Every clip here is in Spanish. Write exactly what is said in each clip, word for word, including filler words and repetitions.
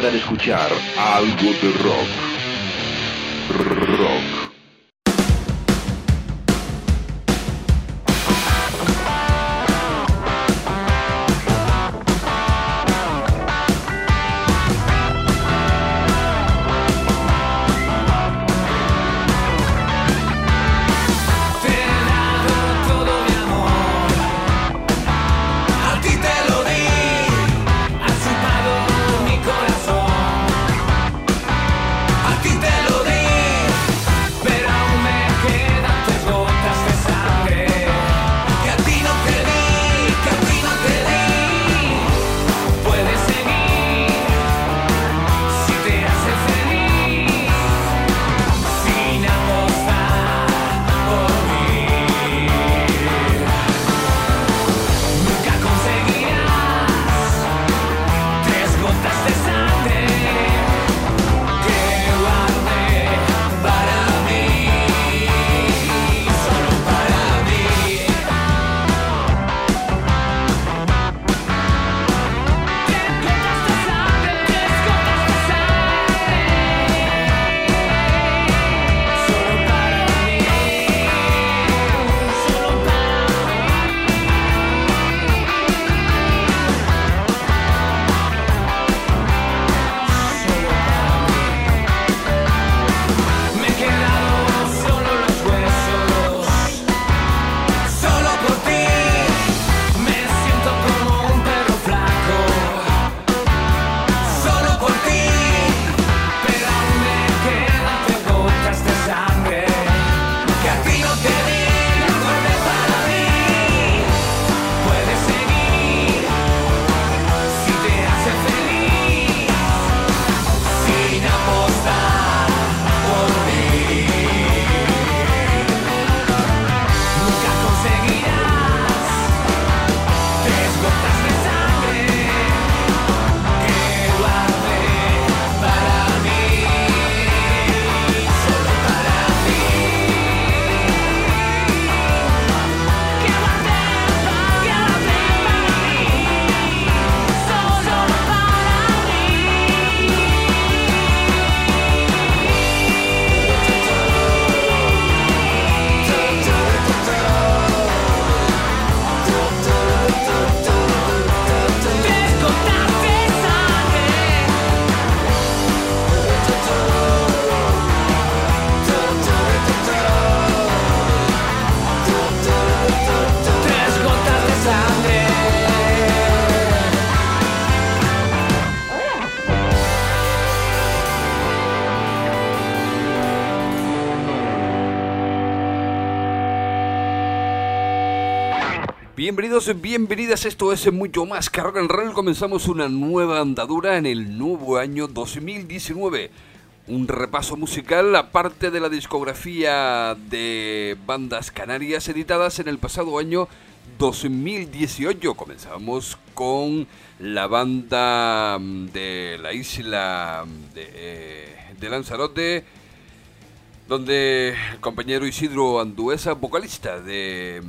hora de escuchar algo de rock. Rock. Bienvenidos, bienvenidas, esto es Mucho Más que Rock and Roll. Comenzamos una nueva andadura en el nuevo año dos mil diecinueve. Un repaso musical aparte de la discografía de bandas canarias editadas en el pasado año dos mil dieciocho. Comenzamos con la banda de la isla de, eh, de Lanzarote, donde el compañero Isidro Anduesa, vocalista de...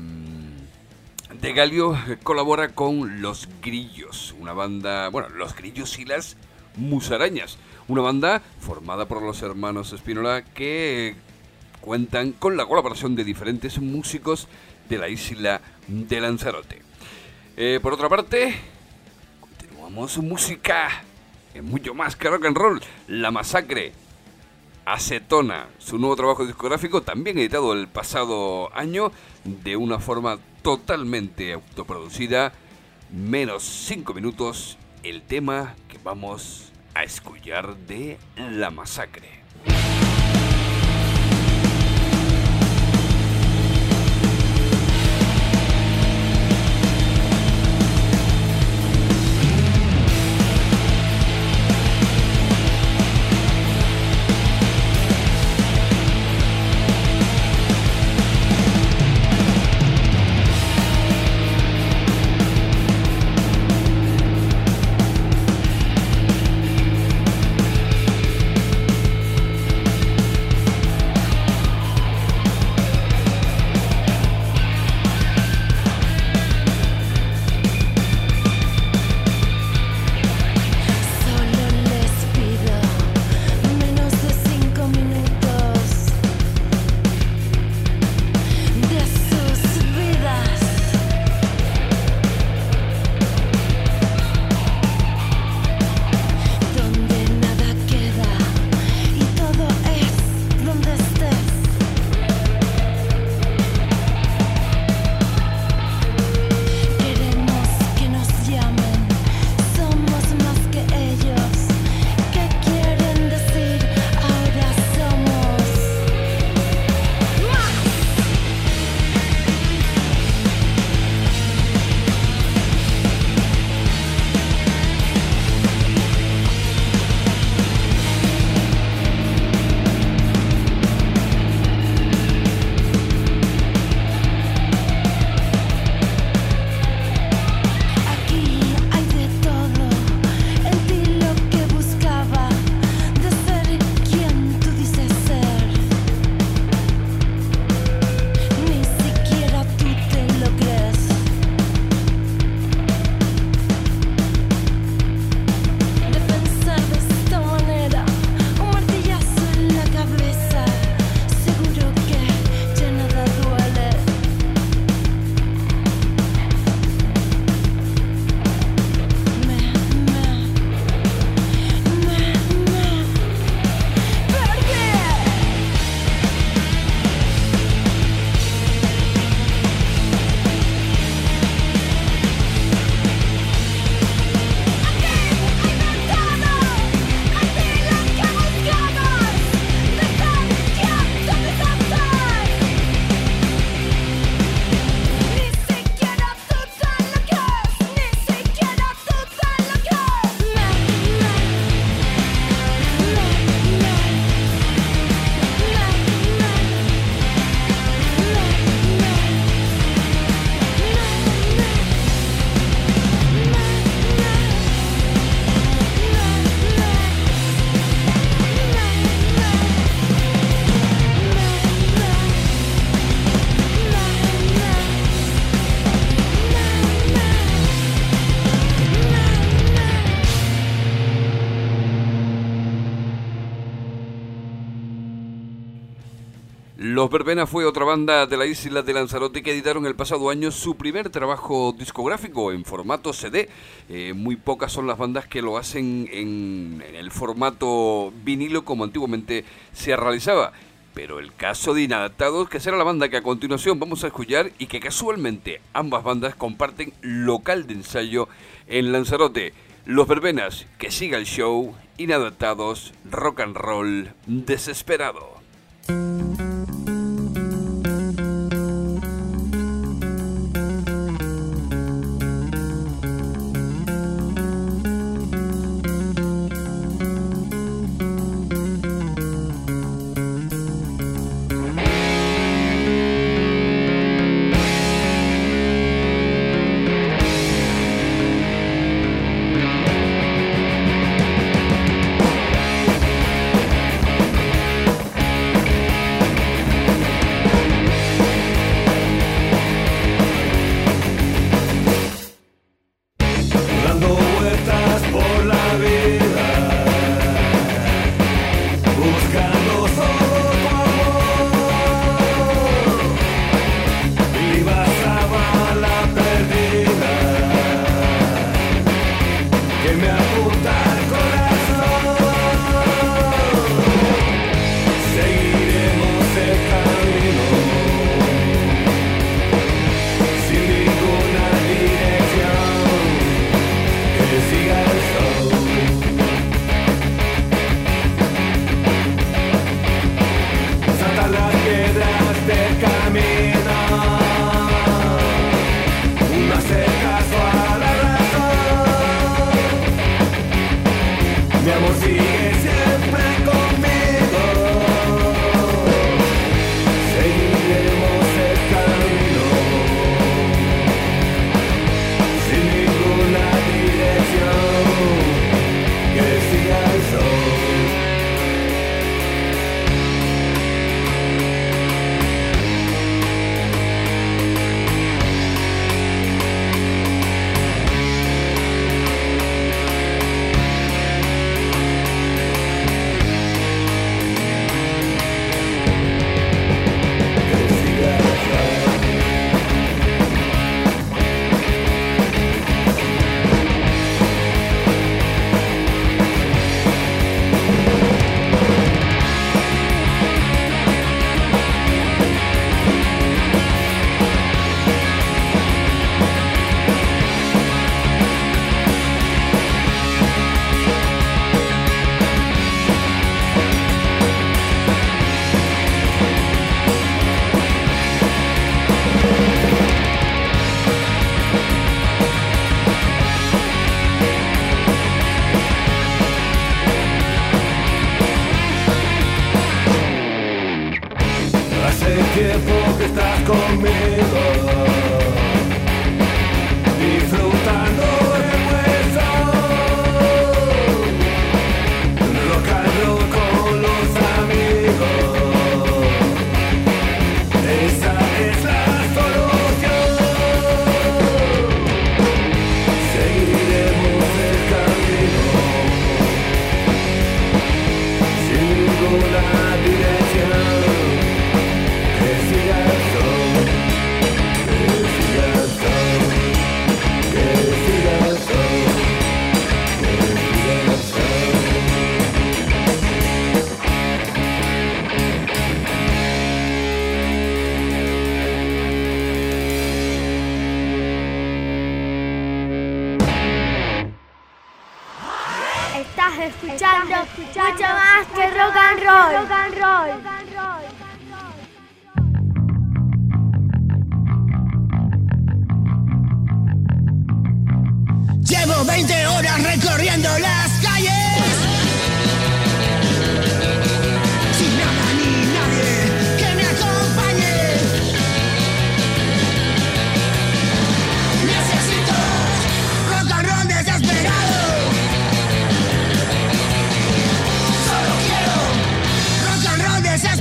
de Galio, colabora con Los Grillos, una banda, bueno, Los Grillos y las Musarañas, una banda formada por los hermanos Espínola que cuentan con la colaboración de diferentes músicos de la isla de Lanzarote. Eh, por otra parte, continuamos música en Mucho Más que Rock and Roll. La Masacre, Acetona, su nuevo trabajo discográfico, también editado el pasado año de una forma totalmente autoproducida. Menos cinco minutos, el tema que vamos a escuchar de La Masacre. Los Verbena fue otra banda de la isla de Lanzarote que editaron el pasado año su primer trabajo discográfico en formato C D. Eh, muy pocas son las bandas que lo hacen en, en el formato vinilo como antiguamente se realizaba. Pero el caso de Inadaptados, que será la banda que a continuación vamos a escuchar y que casualmente ambas bandas comparten local de ensayo en Lanzarote. Los Verbenas, que siga el show. Inadaptados, rock and roll desesperado. Escuchando, mucho más que rock and roll. Rock and roll. Llevo veinte horas recorriendo las calles sin nada ni nadie que me acompañe. Necesito rock and roll desesperado. Solo quiero rock and roll desesperado.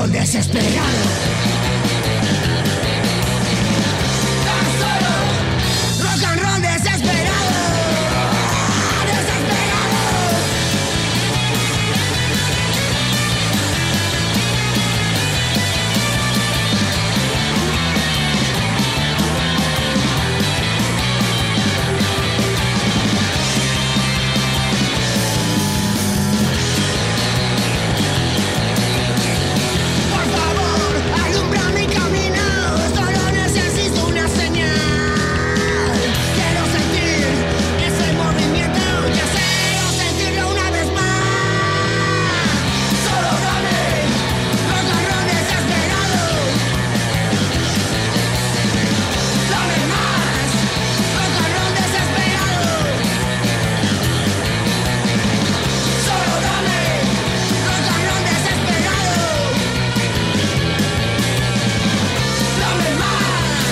roll desesperado. Tan solo rock and roll desesperado. Desesperado. Por favor, alumbra mi camino. Solo necesito una señal. Quiero sentir ese movimiento. Deseo sentirlo una vez más. Solo dame rock and roll desesperado. Dame más rock and roll desesperado. Solo dame rock and roll desesperado. Dame más.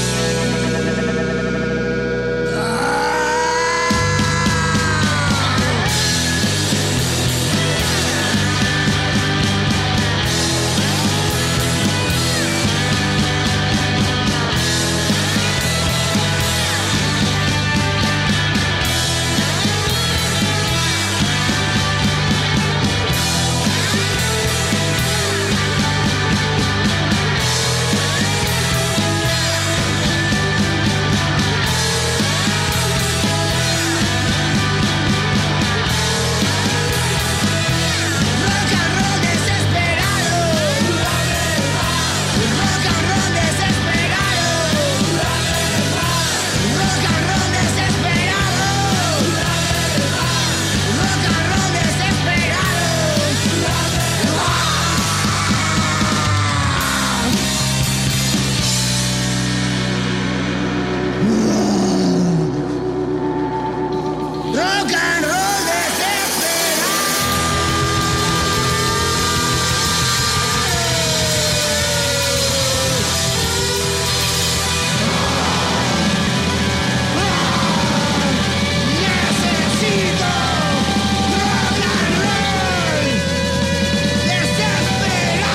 Rock and roll desesperado. Rock and roll desesperado. Rock and roll desesperado. Rock and roll desesperado. Rock and roll desesperado. Necesito rock and roll desesperado.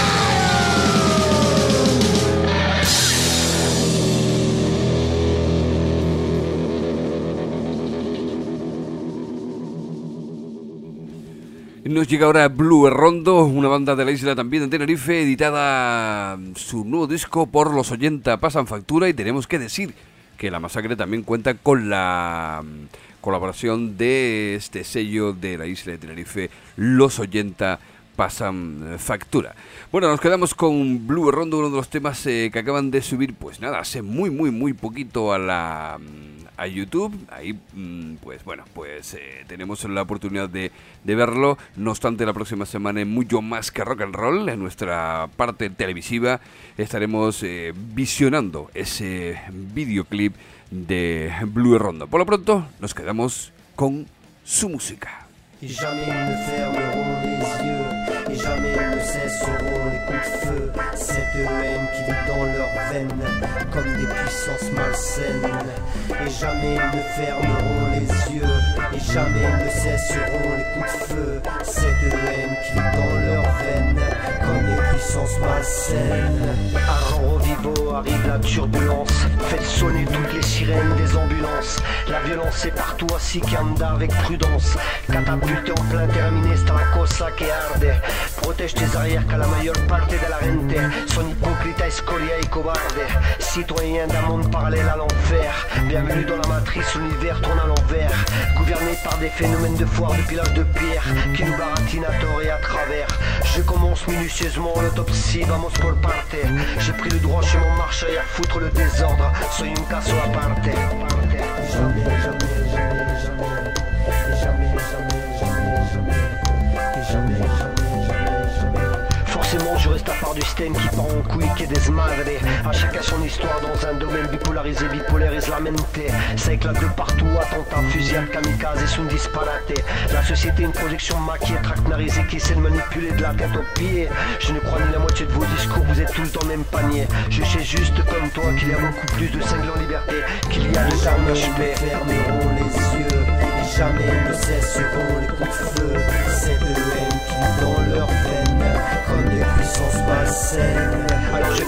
Nos llega ahora Blue Rondo, una banda de la isla también de Tenerife, editada su nuevo disco por Los Oyenta Pasan Factura, y tenemos que decir que La Masacre también cuenta con la mm, colaboración de este sello de la isla de Tenerife, Los Oyenta Pasan Factura. Bueno, nos quedamos con Blue Rondo, uno de los temas eh, que acaban de subir, pues nada, hace muy muy muy poquito a la... a YouTube. Ahí mm, pues bueno, pues eh, tenemos la oportunidad de, de verlo. No obstante, la próxima semana en Mucho Más que Rock and Roll, en nuestra parte televisiva, estaremos eh, visionando ese videoclip de Blue Rondo. Por lo pronto nos quedamos con su música. Et jamais ils ne fermeront les yeux, et jamais ils ne cesseront les coups de feu. Cette haine qui vit dans leurs veines, comme des puissances malsaines. Et jamais ils ne fermeront les yeux, et jamais ils ne cesseront les coups de feu. Cette haine qui vit dans leurs veines, comme des puissances malsaines. À Roro-Vivo arrive la turbulence, faites sonner toutes les sirènes des ambulances. La violence est partout, así que anda avec prudence. Catapulte en plein terminé, está la cosa que arde. Protège tes arrières car la mayor parte de la gente son hypocrita, escoria y cobarde. Citoyens d'un monde parallèle à l'enfer. Bienvenue dans la matrice, l'univers tourne à l'envers. Gouverné par des phénomènes de foire, de pillage de pierre qui nous baratinent à tort et à travers. Je commence minutieusement l'autopsie, vamos por parte. J'ai pris le droit chemin, marche et à foutre le désordre. Soy un caso aparte. Jamais, jamais, jamais, jamais. Et jamais, jamais, jamais, jamais. Et jamais, jamais, jamais, jamais. Forcément je reste à part du système qui part en couille, qui est desmadre. À chacun son histoire dans un domaine bipolarisé, bipolarise la mente. Ça éclate de partout, attentats, fusillades, kamikazes, sont disparatés. La société une projection maquillée, traquenarisée, qui essaie de manipuler de la tête aux pieds. Je ne crois ni la moitié de vos discours, vous êtes tout le temps même panier. Je sais juste comme toi qu'il y a beaucoup plus de cinglants liberté qu'il y a de Jamais armes ils ne fermeront les yeux, et jamais ils ne cesseront les coups de feu. Cette haine qui vit dans leurs veines, comme des puissances malsaines.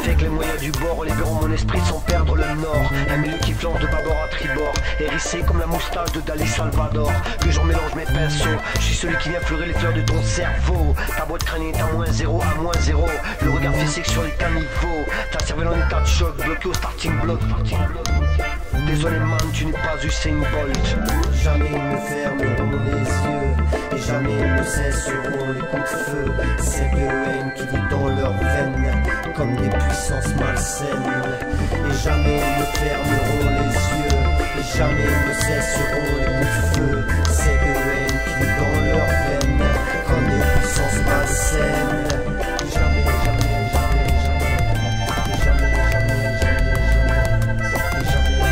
Avec les moyens du bord, libérons mon esprit sans perdre le nord. Un milieu qui flanche de bâbord à tribord, hérissé comme la moustache de Dali Salvador. Que j'en mélange mes pinceaux, je suis celui qui vient fleurir les fleurs de ton cerveau. Ta boîte crânienne est à moins zéro, à moins zéro. Le regard physique sur les caniveaux. Ta cervelle en état de choc, bloqué au starting block. Désolé man, tu n'es pas Usain Bolt. Jamais ils ne fermeront les yeux, et jamais ils ne cesseront les coups de feu. Cette haine qui vit dans leurs veines, comme des puissances malsaines. Et jamais ils ne fermeront les yeux, et jamais ils ne cesseront les coups de feu. Cette haine qui vit dans leurs veines, comme des puissances malsaines. Jamais, jamais, jamais, jamais, et jamais, jamais, jamais, jamais, et jamais,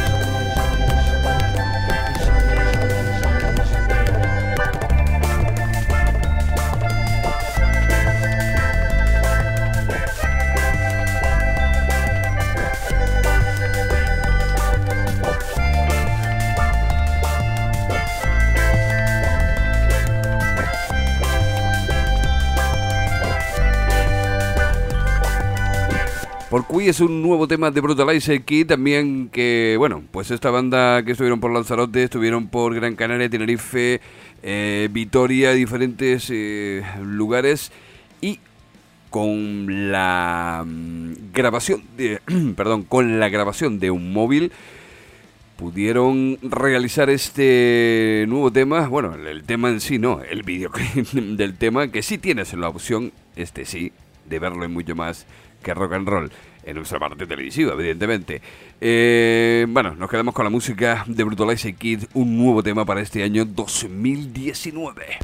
Por Cui es un nuevo tema de Brutalizer Kid, también que, bueno, pues esta banda que estuvieron por Lanzarote, estuvieron por Gran Canaria, Tenerife, eh, Vitoria, diferentes eh, lugares, y con la mm, grabación de, perdón, con la grabación de un móvil pudieron realizar este nuevo tema, bueno, el tema en sí no, el videoclip del tema, que sí tienes la opción, este sí, de verlo y mucho más que rock and roll en nuestra parte televisiva, evidentemente. Eh, bueno, nos quedamos con la música de Brutalizer Kid, un nuevo tema para este año dos mil diecinueve.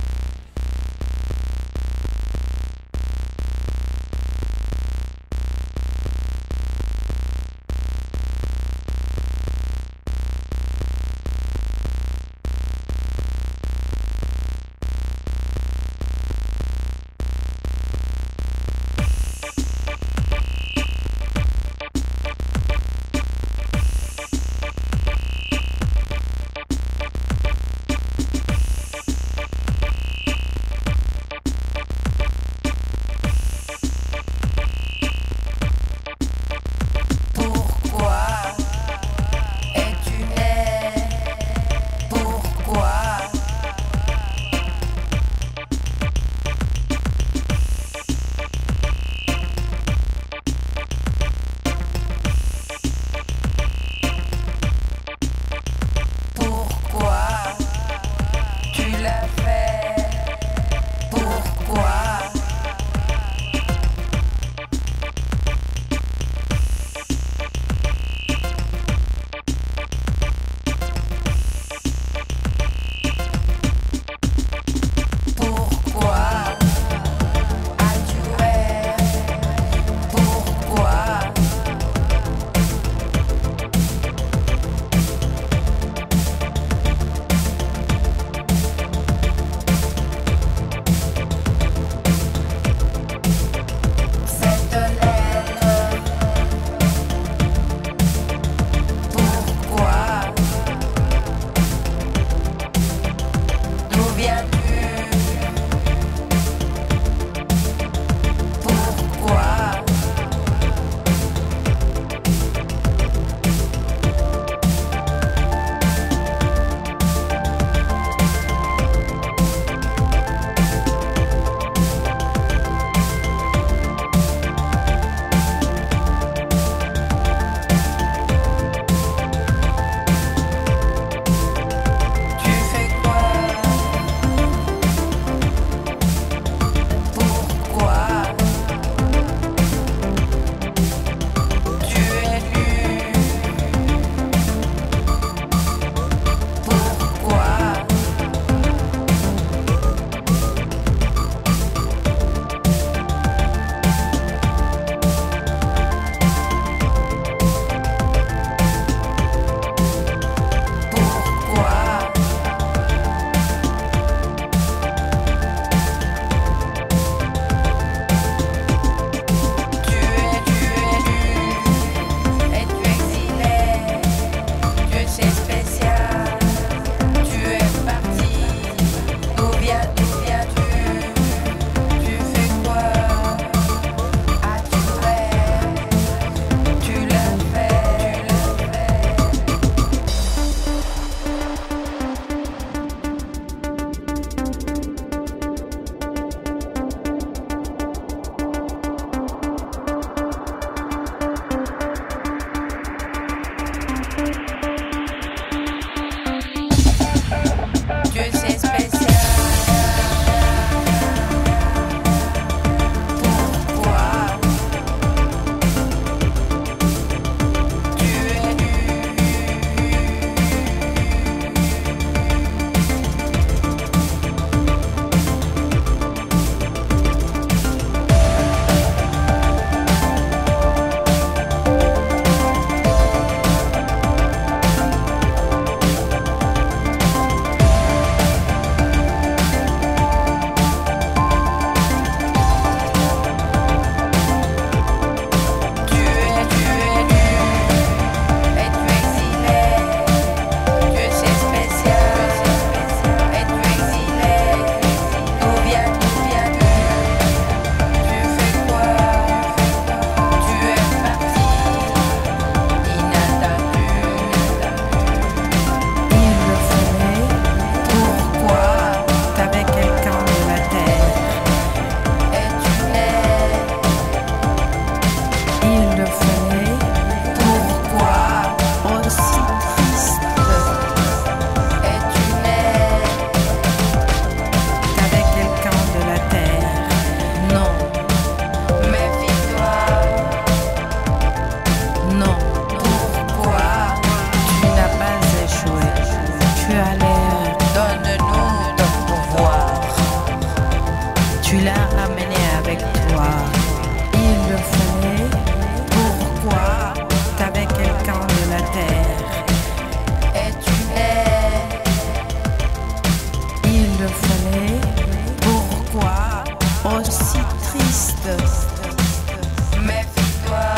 si triste. Méfie-toi.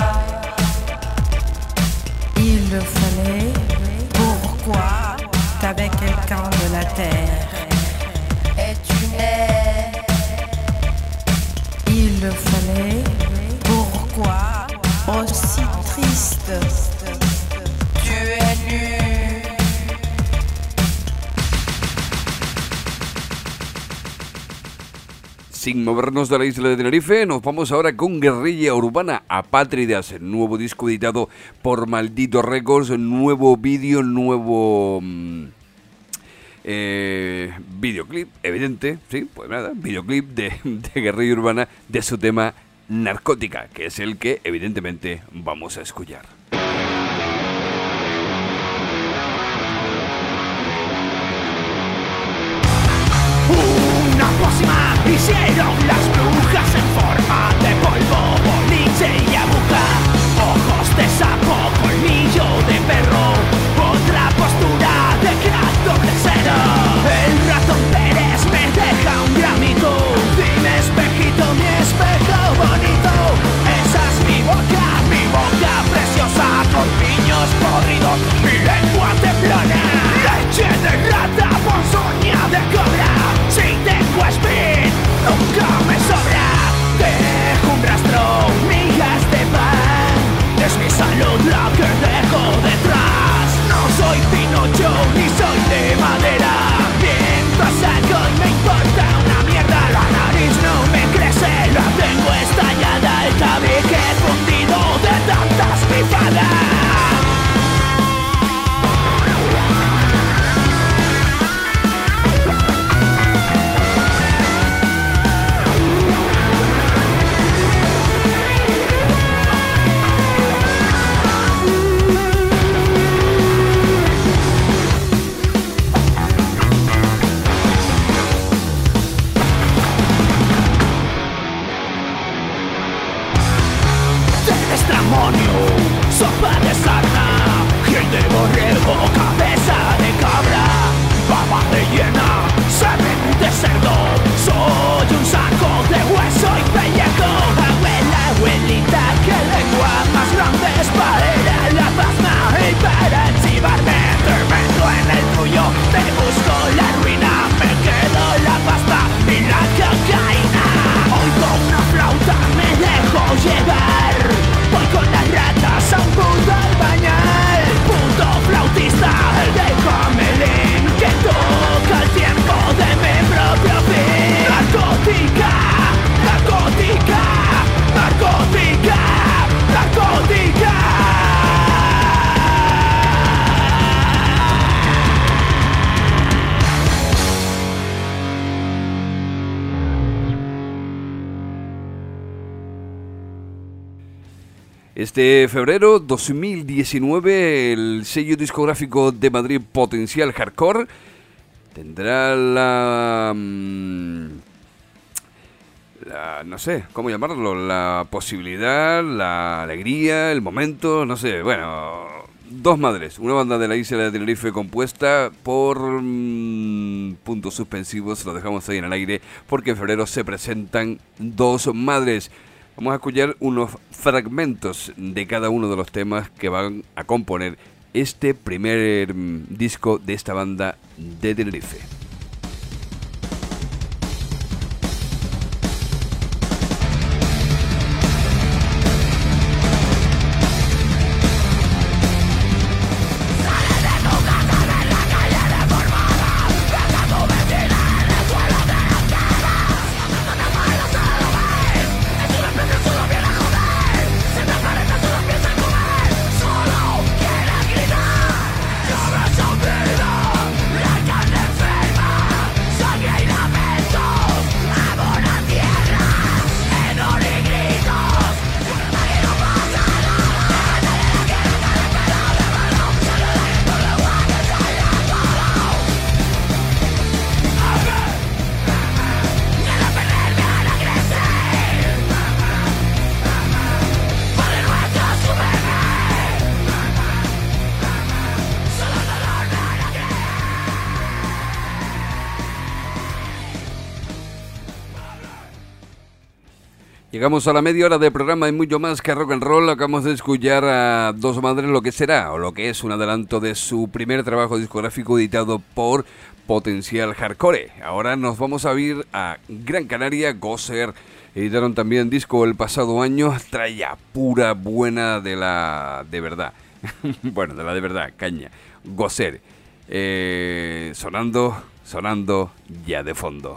Il le fallait. Pourquoi t'avais quelqu'un de la terre? Et tu n'es. Il le fallait. Pourquoi aussi triste? Tu es nu. Sin movernos de la isla de Tenerife, nos vamos ahora con Guerrilla Urbana, Apátridas, el nuevo disco editado por Maldito Records, nuevo vídeo, nuevo mmm, eh, videoclip, evidente, sí, pues nada, videoclip de, de Guerrilla Urbana de su tema Narcótica, que es el que evidentemente vamos a escuchar. Una pócima hicieron las brujas en forma de polvo, boliche y aguja, ojos de sapo, colmillo de perro, otra postura de crack doble cero. El ratón Pérez me deja un gramito, dime espejito, mi espejo bonito. Esa es mi boca, mi boca preciosa, colmillos podridos, mi lengua temblona, leche de rata, ponzoña de cobra. Si tengo speed, nunca me sobra. Dejo un rastro, migas de pan. Es mi salud la que dejo detrás. No soy Pinocho ni soy de madera. Viento a saco y me importa una mierda. La nariz no me crece, la tengo estallada. El tabique fundido de tantas pifadas. Sopa de sarna, gil de borrego, cabeza de cabra, baba rellena, semen de cerdo. Soy un saco de hueso y pellejo. Abuela, abuelita, qué lengua más grande es para la pasma y para chivarme. Tremendo en el tuyo, te busco la ruina, me quedo la pasta y la cocaína. Oigo una flauta, me dejo llevar. Voy con las ratas a un puto albañal. Puto flautista, el de Camelín, que toca el tiempo de mi propio fin. Narcótica, narcótica, narcótica, narcótica. Este febrero dos mil diecinueve, el sello discográfico de Madrid Potencial Hardcore tendrá la, la, no sé, ¿cómo llamarlo? La posibilidad, la alegría, el momento, no sé, bueno, Dos Madres, una banda de la isla de Tenerife compuesta por mmm, puntos suspensivos, lo dejamos ahí en el aire, porque en febrero se presentan Dos Madres. Vamos a escuchar unos fragmentos de cada uno de los temas que van a componer este primer mmm, disco de esta banda de Tenerife. Solo quiere gritar. Llegamos a la media hora del programa y mucho más que rock and roll. Acabamos de escuchar a Dos Madres, lo que será, o lo que es un adelanto de su primer trabajo discográfico editado por Potencial Hardcore. Ahora nos vamos a ir a Gran Canaria. Gozer editaron también disco el pasado año. Tralla pura, buena de la de verdad. Bueno, de la de verdad, caña. Gozer. Eh, sonando, sonando ya de fondo.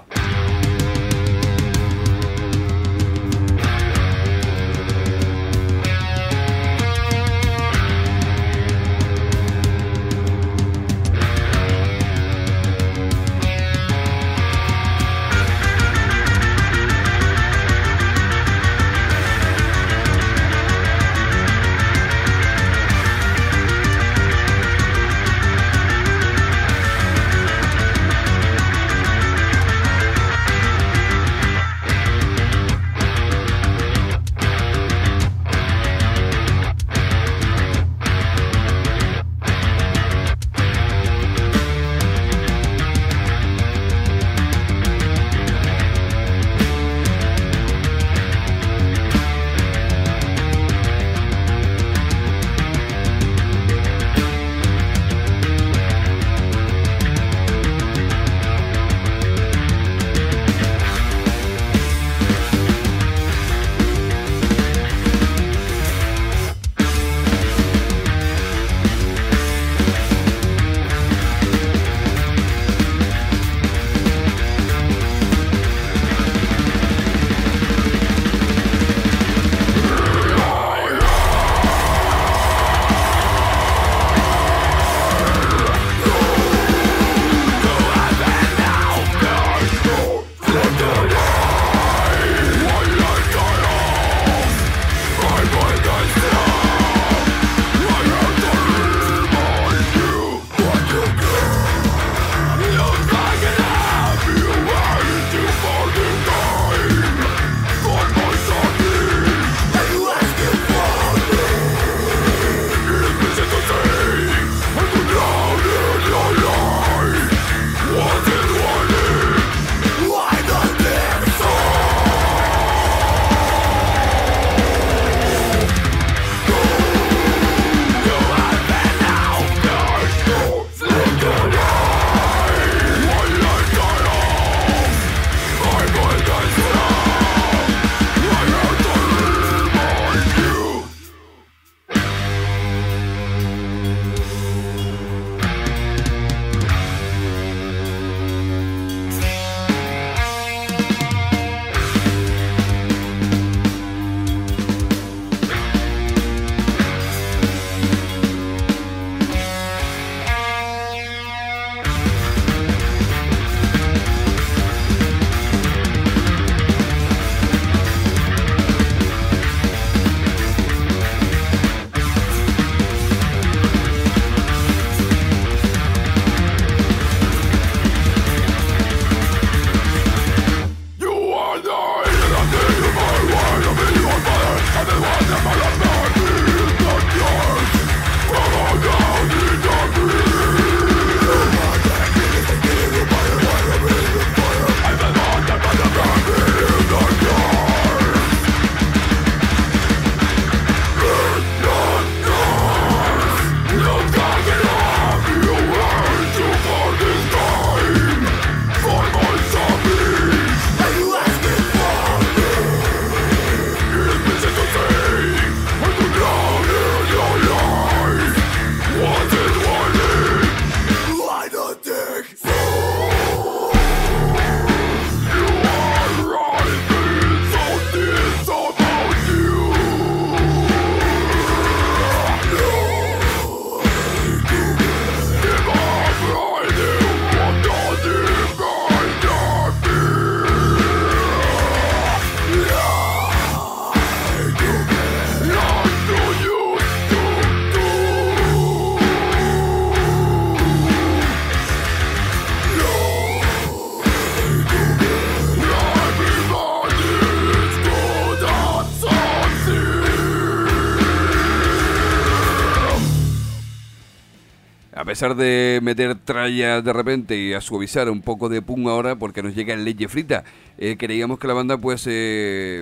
A pesar de meter tralla de repente y a suavizar un poco de pum ahora, porque nos llega en leche frita, eh, creíamos que la banda pues eh,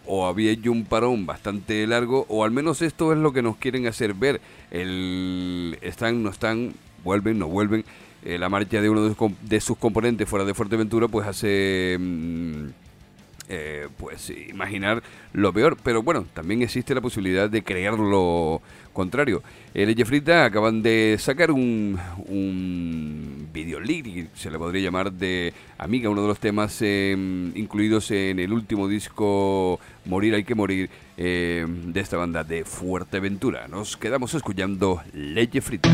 o había hecho un parón bastante largo, o al menos esto es lo que nos quieren hacer ver. El están, no están, vuelven, no vuelven. Eh, la marcha de uno de sus, de sus componentes fuera de Fuerteventura pues hace mmm, eh, pues imaginar lo peor, pero bueno, también existe la posibilidad de crear lo contrario. El Leche Frita acaban de sacar un, un video lyric, se le podría llamar, de Amiga, uno de los temas eh, incluidos en el último disco Morir hay que morir eh, de esta banda de Fuerteventura. Nos quedamos escuchando Leche Frita.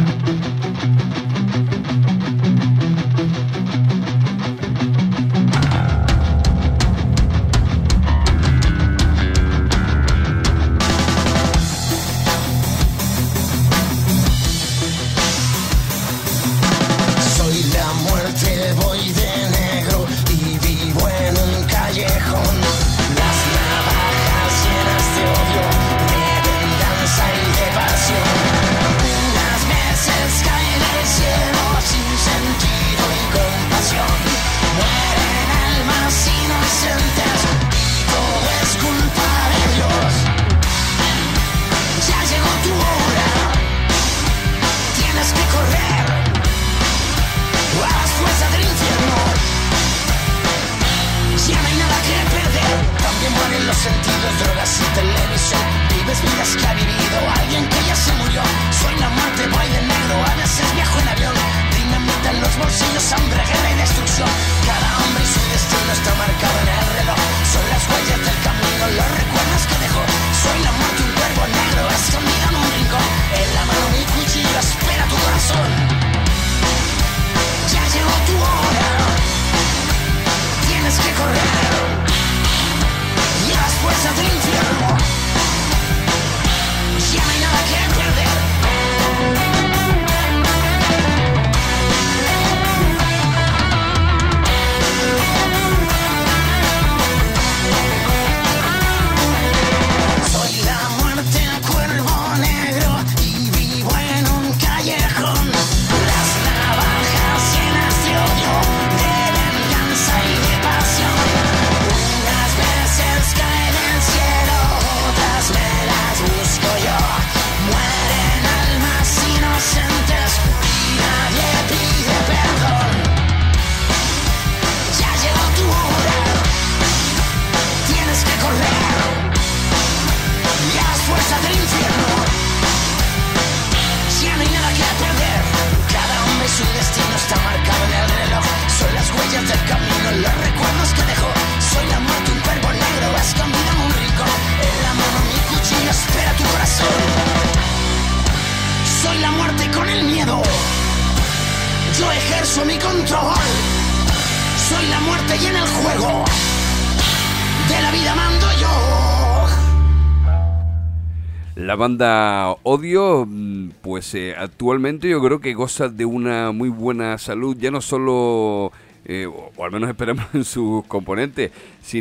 La banda Odio, pues eh, actualmente yo creo que goza de una muy buena salud, ya no solo, eh, o, o al menos esperamos en sus componentes,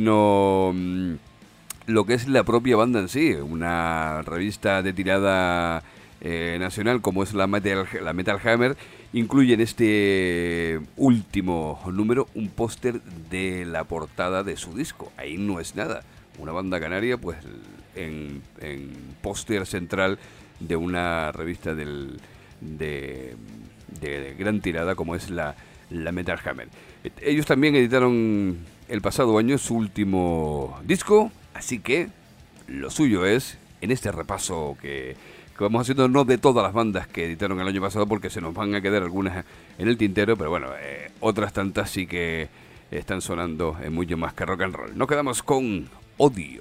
sino mm, lo que es la propia banda en sí. Una revista de tirada eh, nacional como es la Metal, la Metal Hammer incluye en este último número un póster de la portada de su disco. Ahí no es nada. Una banda canaria, pues en, en póster central de una revista del, de, de gran tirada como es la, la Metal Hammer. Ellos también editaron el pasado año su último disco, así que lo suyo es, en este repaso que, que vamos haciendo, no de todas las bandas que editaron el año pasado, porque se nos van a quedar algunas en el tintero, pero bueno, eh, otras tantas sí que están sonando en mucho más que rock and roll. Nos quedamos con Odio.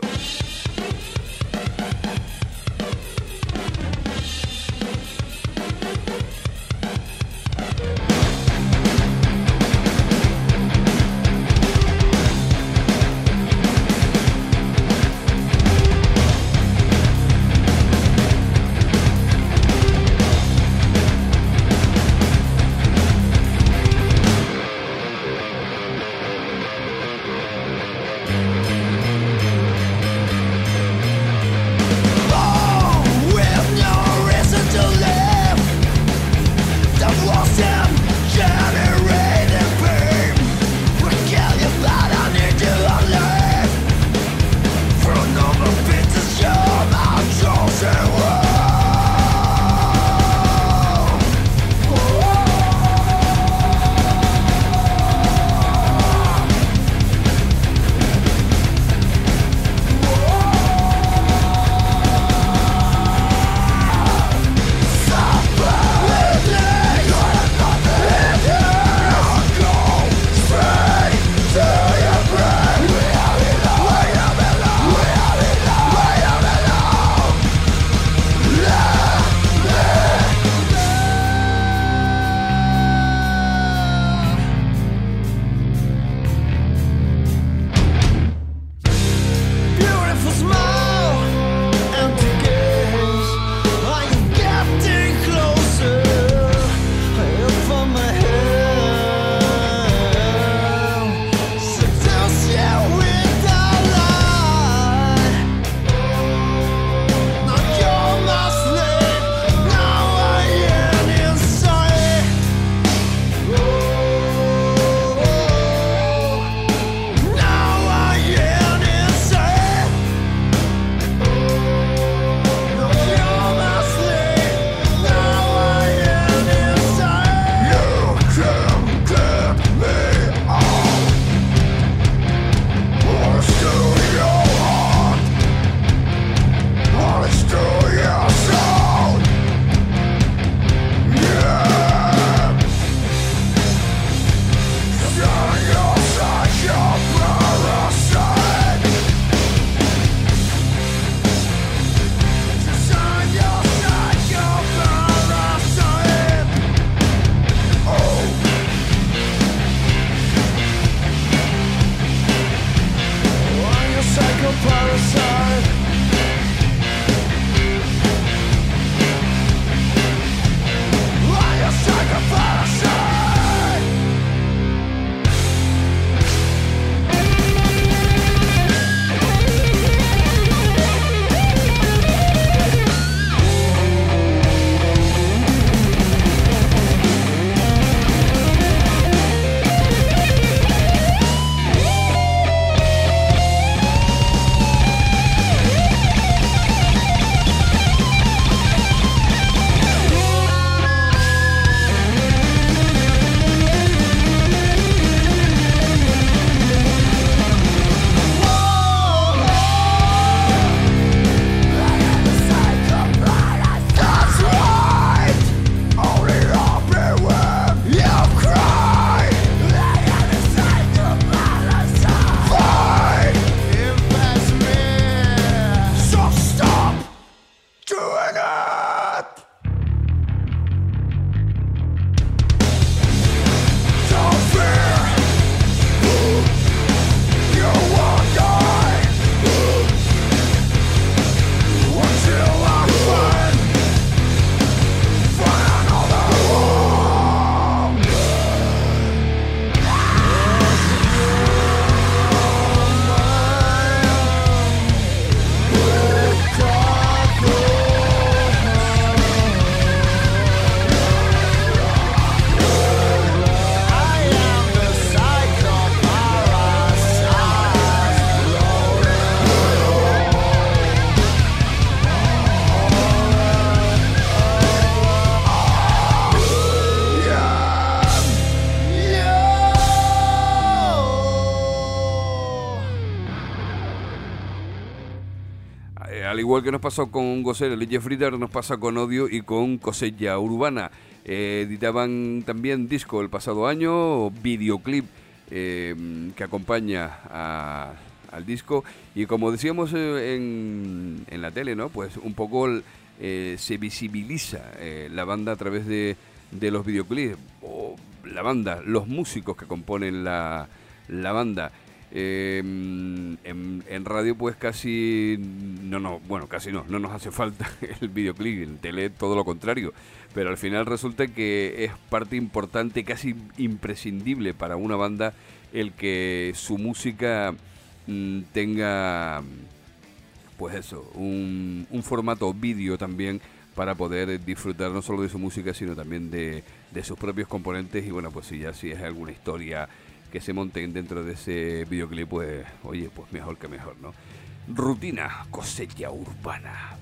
Al igual que nos pasó con Gosel, el Lille Fritter, nos pasa con Odio y con Cosecha Urbana. Eh, editaban también disco el pasado año, videoclip eh, que acompaña a, al disco. Y como decíamos eh, en, en la tele, ¿no? Pues un poco eh, se visibiliza eh, la banda a través de, de los videoclips. O la banda, los músicos que componen la, la banda. Eh, en, en radio pues casi no no bueno casi no no nos hace falta el videoclip, en tele todo lo contrario, pero al final resulta que es parte importante, casi imprescindible para una banda el que su música mm, tenga pues eso, un, un formato vídeo también, para poder disfrutar no solo de su música sino también de, de sus propios componentes. Y bueno, pues si ya si es alguna historia que se monten dentro de ese videoclip, pues oye, pues mejor que mejor, ¿no? Rutina, Cosecha Urbana.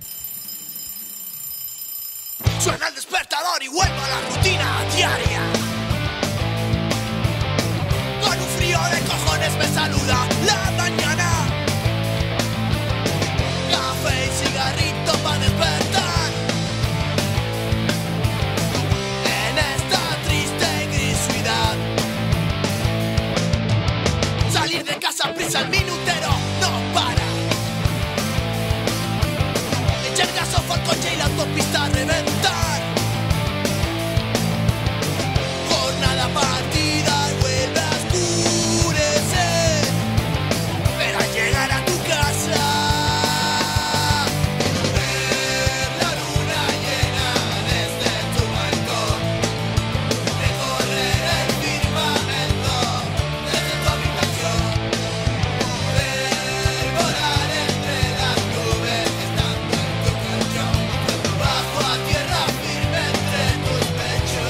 Suena el despertador y vuelvo a la rutina diaria. Con un frío de cojones me saluda la mañana. Café y cigarrito para despertar. En esta triste gris ciudad. Salir de casa prisa, el minutero no para. Echar gasofa al coche y la autopista a reventar. Jornada partida y vuelve a oscurecer. Pero al llegar a tu casa, ver la luna llena desde tu balcón. Recorrer el firmamento desde tu habitación. Poder volar entre las nubes estando en tu colchón. Cuando bajo a tierra firme entre tus pechos.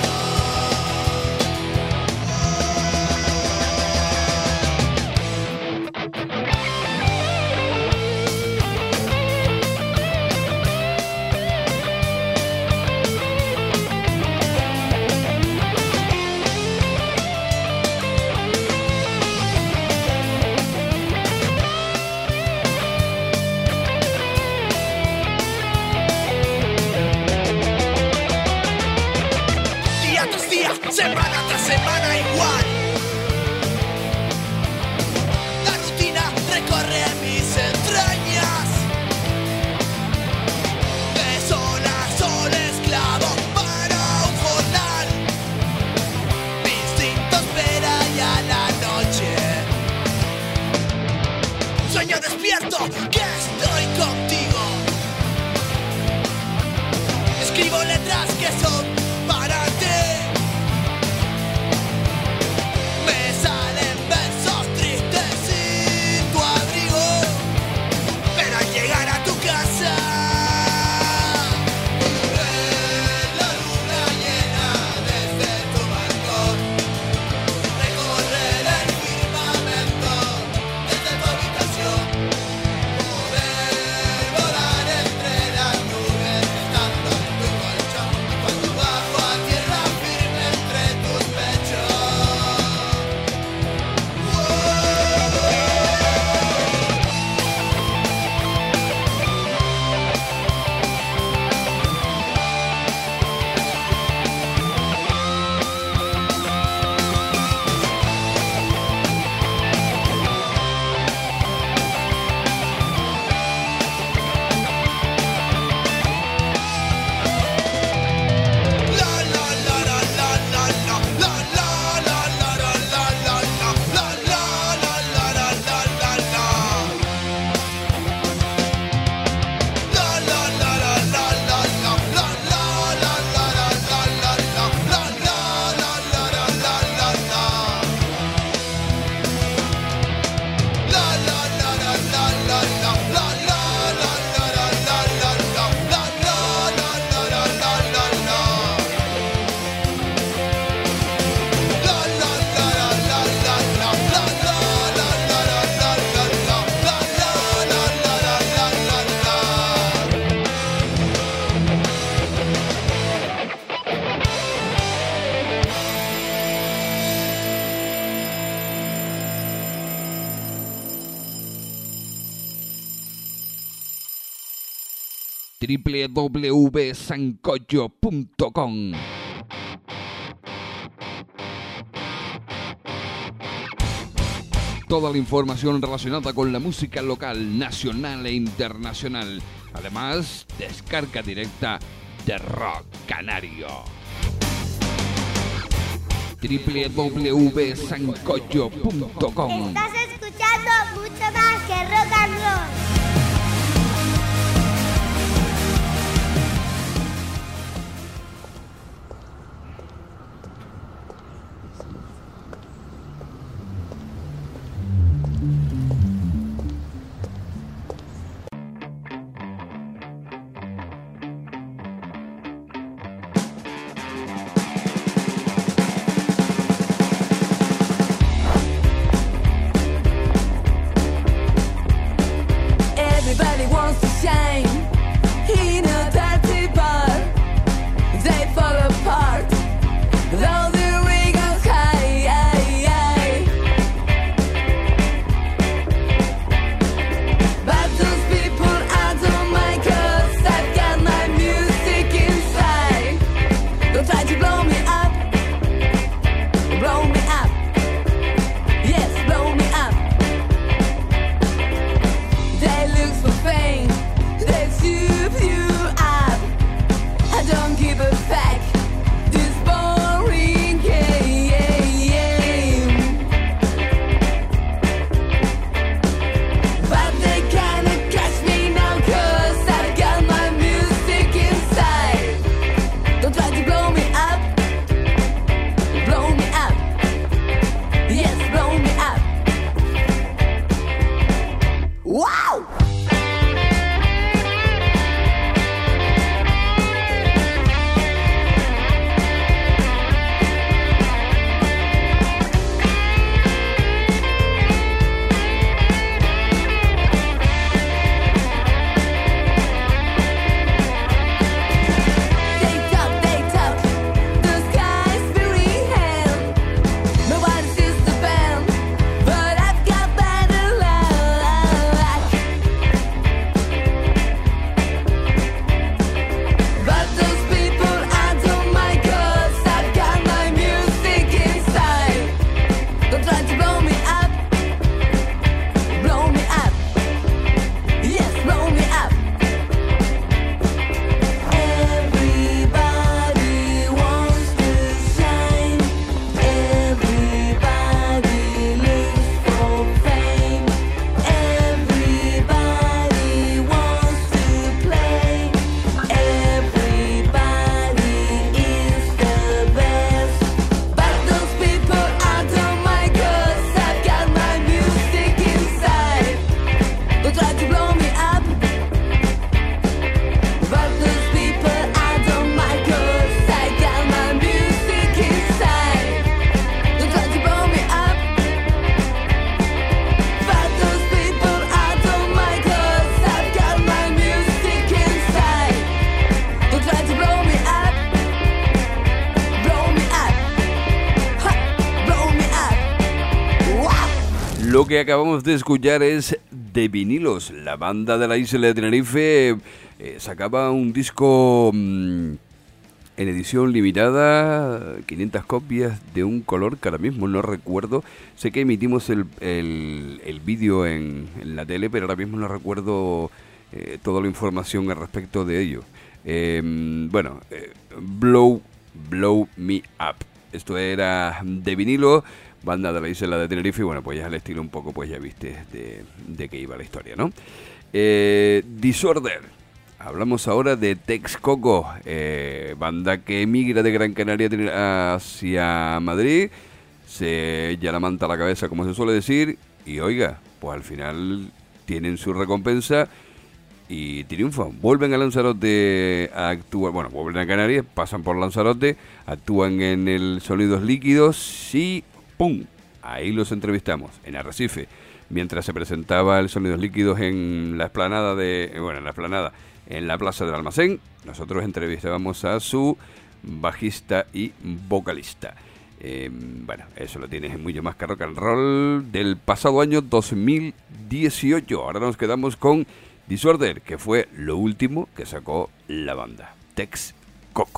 Día tras día, semana tras semana igual. La rutina recorre mis entrañas. De sol a sol esclavo para un jornal. Mi instinto espera ya la noche. Sueño despierto que estoy contigo. Escribo letras que son para ti. Me salen versos tristes sin tu abrigo. Pero al llegar a tu casa, ver la luna llena desde tu balcón. Recorrer el firmamento desde tu habitación. Poder volar entre las nubes estando en tu colchón. Cuando vas w w w punto sancocho punto com. Toda la información relacionada con la música local, nacional e internacional. Además, descarga directa de Rock Canario. w w w punto sancocho punto com. Estás escuchando mucho más que rock and roll. Lo que acabamos de escuchar es De Vinilos. La banda de la isla de Tenerife eh, sacaba un disco mmm, en edición limitada, quinientas copias de un color que ahora mismo no recuerdo. Sé que emitimos el, el, el vídeo en, en la tele, pero ahora mismo no recuerdo eh, toda la información al respecto de ello. Eh, bueno, eh, Blow, Blow Me Up. Esto era De Vinilo, banda de la isla de Tenerife, y bueno, pues ya el estilo un poco, pues ya viste de, de qué iba la historia, ¿no? Eh, Disorder. Hablamos ahora de Texcoco, eh, banda que emigra de Gran Canaria hacia Madrid, se echa la manta a la cabeza, como se suele decir, y oiga, pues al final tienen su recompensa y triunfan. Vuelven a Lanzarote a actuar, bueno, vuelven a Canarias, pasan por Lanzarote, actúan en el Sonidos Líquidos y ¡pum! Ahí los entrevistamos, en Arrecife, mientras se presentaba el Sonidos Líquidos en la explanada de, bueno, en la explanada, en la Plaza del Almacén, nosotros entrevistábamos a su bajista y vocalista. Eh, bueno, eso lo tienes en Mucho Más que Rock and Roll del pasado año dos mil dieciocho. Ahora nos quedamos con Disorder, que fue lo último que sacó la banda. Tex Coco.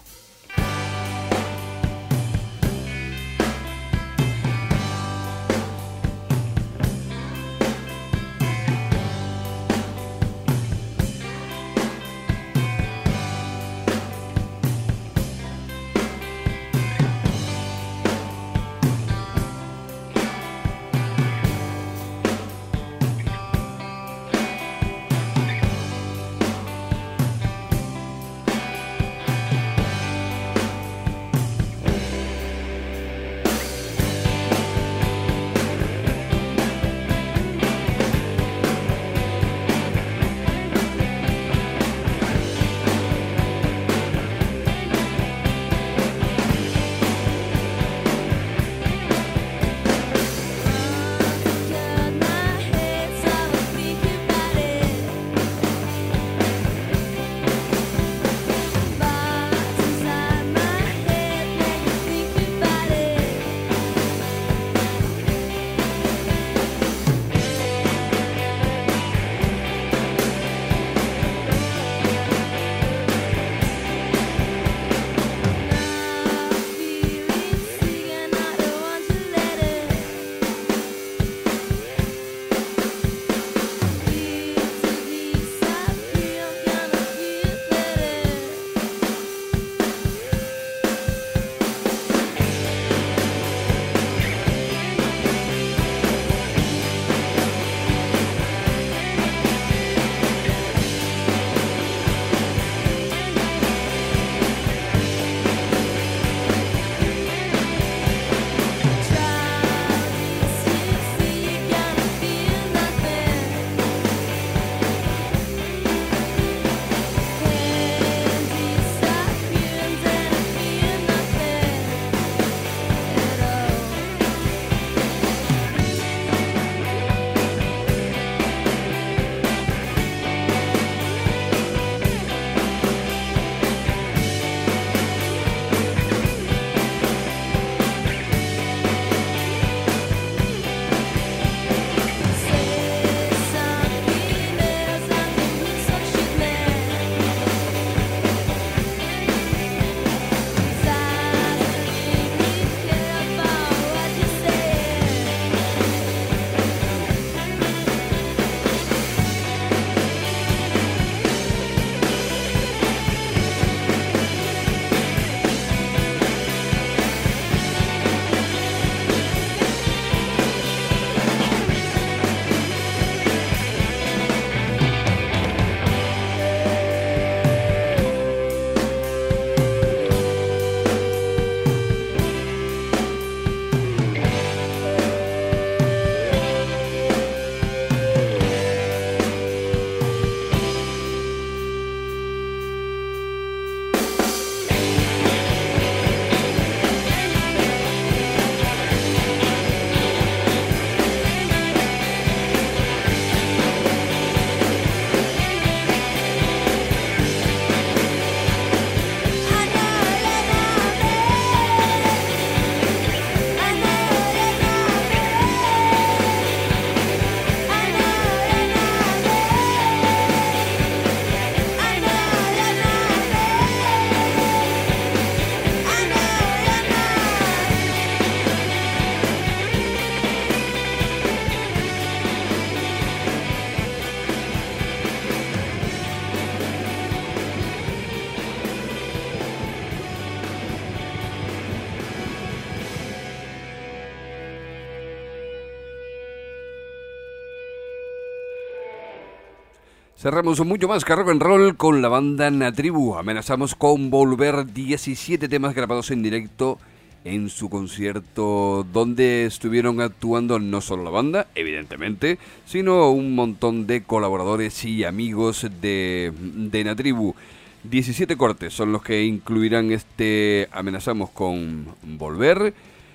Cerramos mucho más que rock and roll con la banda Natribu. Amenazamos con volver diecisiete temas grabados en directo en su concierto, donde estuvieron actuando no solo la banda, evidentemente, sino un montón de colaboradores y amigos de, de Natribu. diecisiete cortes son los que incluirán este Amenazamos con volver.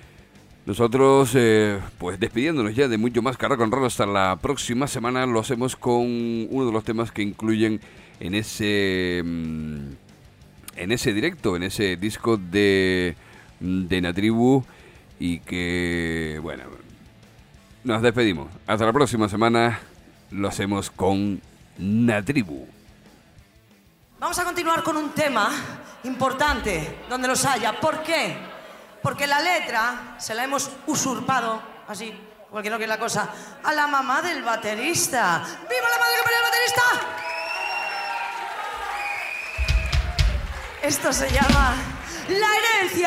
Nosotros, eh, pues despidiéndonos ya de mucho más que rock and roll hasta la próxima semana, lo hacemos con uno de los temas que incluyen en ese en ese directo, en ese disco de, de Natribu, y que, bueno, nos despedimos. Hasta la próxima semana, lo hacemos con Natribu. Vamos a continuar con un tema importante, donde los haya. ¿Por qué? Porque la letra se la hemos usurpado, así, cualquier que es la cosa, a la mamá del baterista. ¡Viva la madre que parió al baterista! Esto se llama La Herencia.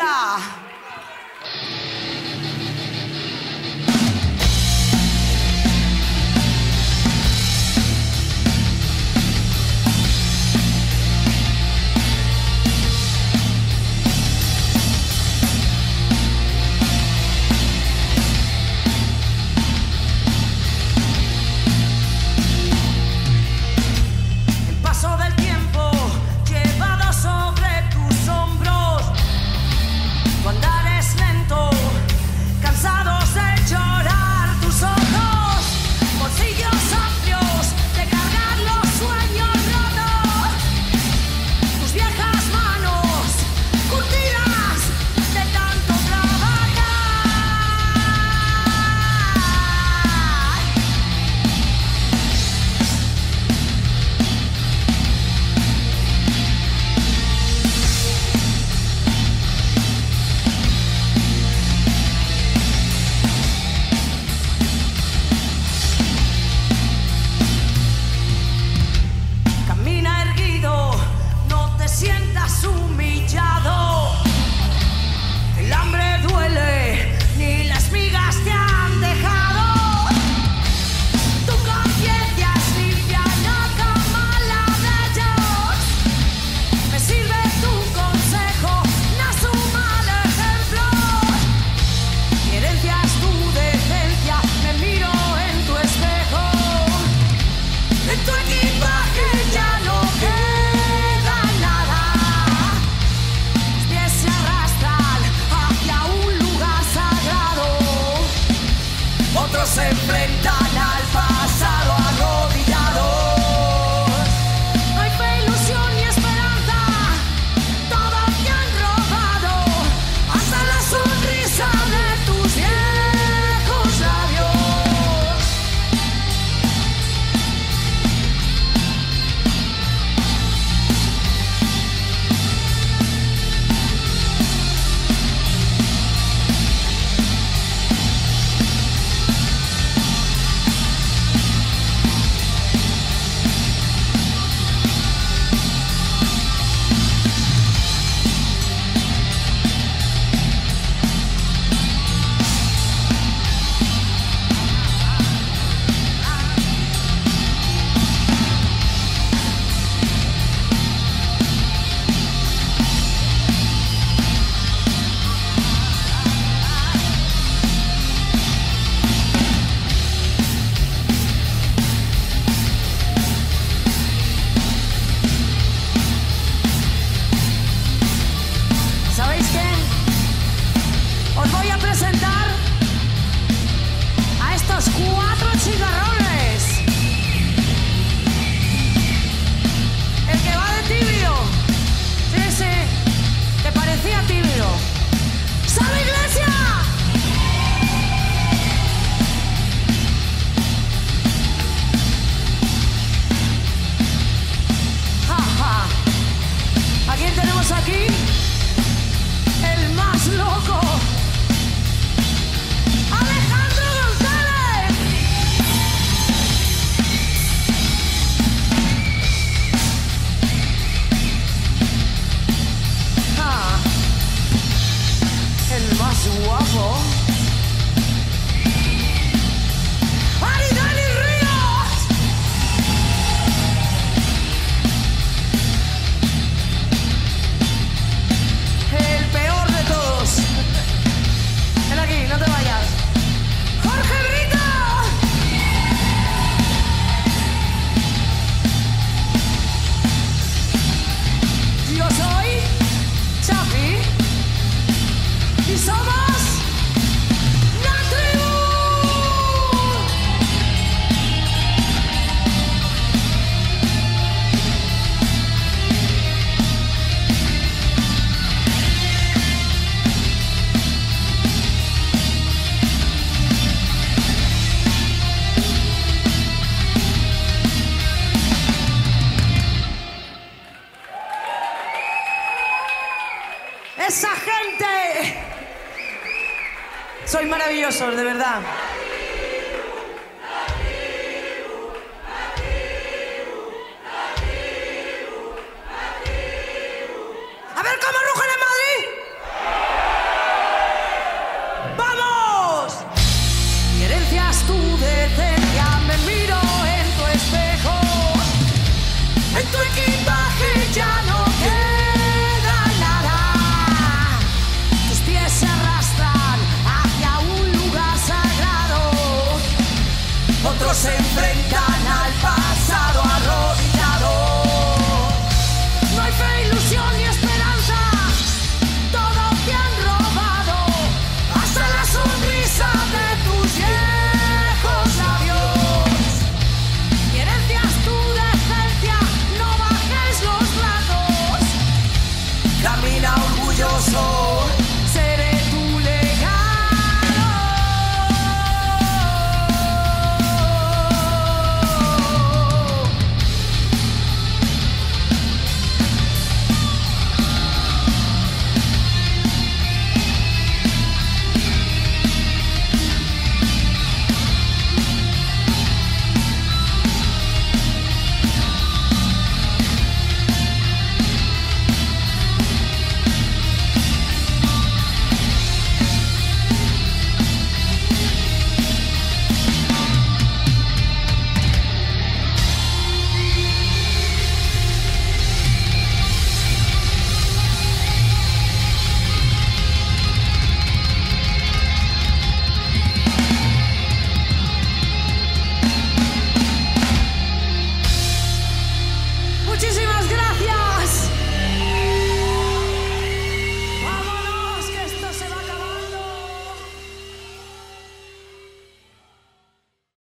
¡Esa gente! Sois maravillosos, de verdad.